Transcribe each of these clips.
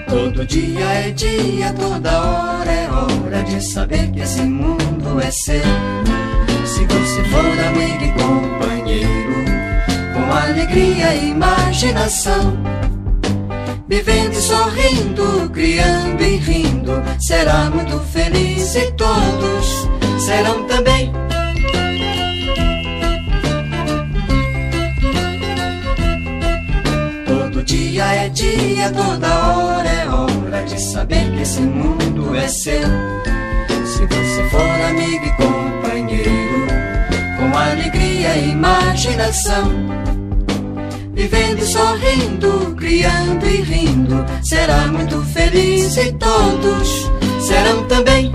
Todo dia é dia, toda hora é hora de saber que esse mundo é seu. Se você for amigo e companheiro, com alegria e imaginação, vivendo e sorrindo, criando e rindo, será muito feliz e todos serão também. Todo dia é dia, toda hora é hora de saber que esse mundo é seu. Se você for amigo e companheiro, com alegria e imaginação, vivendo e sorrindo, criando e rindo, será muito feliz e todos serão também.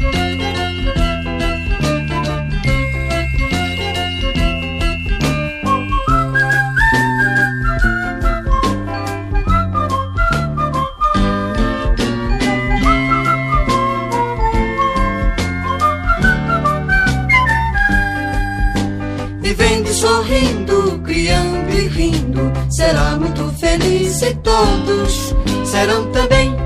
Vivendo e sorrindo, criando e rindo, será muito feliz e todos serão também.